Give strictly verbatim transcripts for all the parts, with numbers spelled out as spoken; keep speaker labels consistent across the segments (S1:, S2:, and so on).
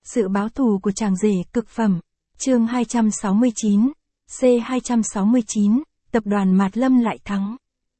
S1: Sự báo thù của chàng rể cực phẩm. Chương hai trăm sáu mươi chín. C hai trăm sáu mươi chín, tập đoàn Mạt Lâm lại thắng.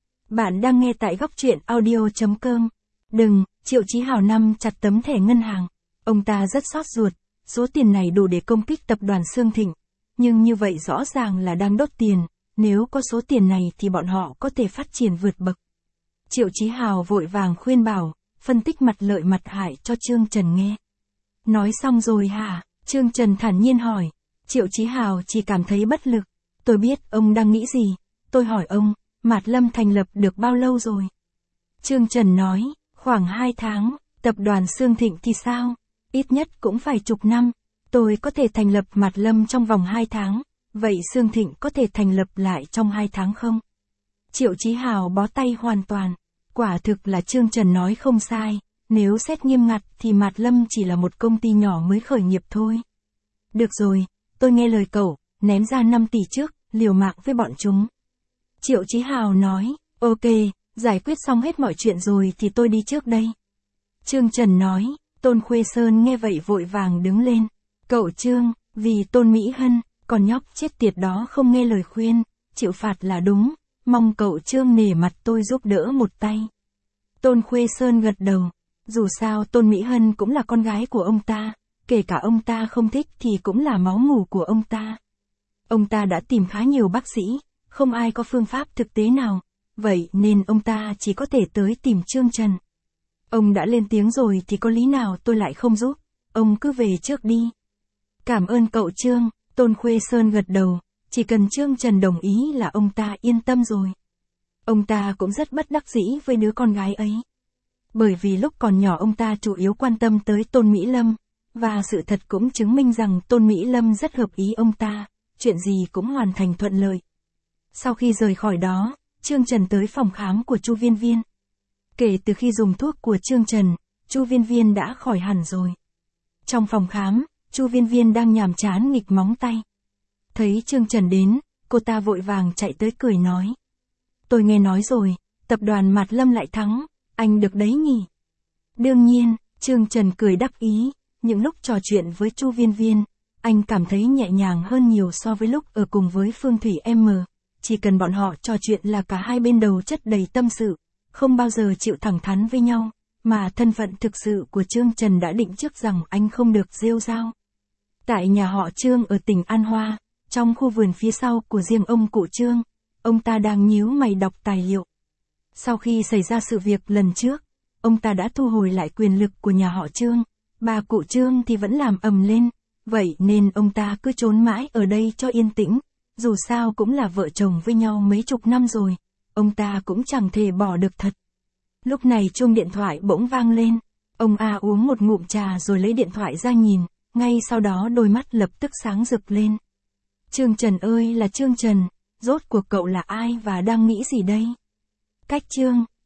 S1: Bạn đang nghe tại góc truyện audio chấm com. Đừng, Triệu Chí Hào nắm chặt tấm thẻ ngân hàng. Ông ta rất xót ruột, số tiền này đủ để công kích tập đoàn Sương Thịnh. Nhưng như vậy rõ ràng là đang đốt tiền, nếu có số tiền này thì bọn họ có thể phát triển vượt bậc. Triệu Chí Hào vội vàng khuyên bảo, phân tích mặt lợi mặt hại cho Trương Trần nghe. Nói xong rồi hả? Trương Trần thản nhiên hỏi. Triệu Chí Hào chỉ cảm thấy bất lực. Tôi biết ông đang nghĩ gì. Tôi hỏi ông, Mạt Lâm thành lập được bao lâu rồi? Trương Trần nói, khoảng hai tháng. Tập đoàn Sương Thịnh thì sao? Ít nhất cũng phải chục năm. Tôi có thể thành lập Mạt Lâm trong vòng hai tháng. Vậy Sương Thịnh có thể thành lập lại trong hai tháng không? Triệu Chí Hào bó tay hoàn toàn. Quả thực là Trương Trần nói không sai. Nếu xét nghiêm ngặt thì Mạt Lâm chỉ là một công ty nhỏ mới khởi nghiệp thôi. Được rồi, tôi nghe lời cậu, ném ra năm tỷ trước, liều mạng với bọn chúng. Triệu Chí Hào nói, ok, giải quyết xong hết mọi chuyện rồi thì tôi đi trước đây. Trương Trần nói, Tôn Khuê Sơn nghe vậy vội vàng đứng lên. Cậu Trương, vì Tôn Mỹ Hân, con nhóc chết tiệt đó không nghe lời khuyên, chịu phạt là đúng, mong cậu Trương nể mặt tôi giúp đỡ một tay. Tôn Khuê Sơn gật đầu. Dù sao Tôn Mỹ Hân cũng là con gái của ông ta, kể cả ông ta không thích thì cũng là máu mủ của ông ta. Ông ta đã tìm khá nhiều bác sĩ, không ai có phương pháp thực tế nào, vậy nên ông ta chỉ có thể tới tìm Trương Trần. Ông đã lên tiếng rồi thì có lý nào tôi lại không giúp, ông cứ về trước đi. Cảm ơn cậu Trương, Tôn Khuê Sơn gật đầu, chỉ cần Trương Trần đồng ý là ông ta yên tâm rồi. Ông ta cũng rất bất đắc dĩ với đứa con gái ấy. Bởi vì lúc còn nhỏ ông ta chủ yếu quan tâm tới Tôn Mỹ Lâm, và sự thật cũng chứng minh rằng Tôn Mỹ Lâm rất hợp ý ông ta, chuyện gì cũng hoàn thành thuận lợi. Sau khi rời khỏi đó, Trương Trần tới phòng khám của Chu Viên Viên. Kể từ khi dùng thuốc của Trương Trần, Chu Viên Viên đã khỏi hẳn rồi. Trong phòng khám, Chu Viên Viên đang nhàm chán nghịch móng tay. Thấy Trương Trần đến, cô ta vội vàng chạy tới cười nói. Tôi nghe nói rồi, tập đoàn Mạt Lâm lại thắng. Anh được đấy nhỉ? Đương nhiên, Trương Trần cười đắc ý, những lúc trò chuyện với Chu Viên Viên, anh cảm thấy nhẹ nhàng hơn nhiều so với lúc ở cùng với Phương Thủy M. Chỉ cần bọn họ trò chuyện là cả hai bên đầu chất đầy tâm sự, không bao giờ chịu thẳng thắn với nhau, mà thân phận thực sự của Trương Trần đã định trước rằng anh không được rêu rao. Tại nhà họ Trương ở tỉnh An Hoa, trong khu vườn phía sau của riêng ông cụ Trương, ông ta đang nhíu mày đọc tài liệu. Sau khi xảy ra sự việc lần trước, ông ta đã thu hồi lại quyền lực của nhà họ Trương, bà cụ Trương thì vẫn làm ầm lên, vậy nên ông ta cứ trốn mãi ở đây cho yên tĩnh, dù sao cũng là vợ chồng với nhau mấy chục năm rồi, ông ta cũng chẳng thể bỏ được thật. Lúc này chuông điện thoại bỗng vang lên, ông A uống một ngụm trà rồi lấy điện thoại ra nhìn, ngay sau đó đôi mắt lập tức sáng rực lên. Trương Trần ơi là Trương Trần, rốt cuộc cậu là ai và đang nghĩ gì đây? Cách Trương,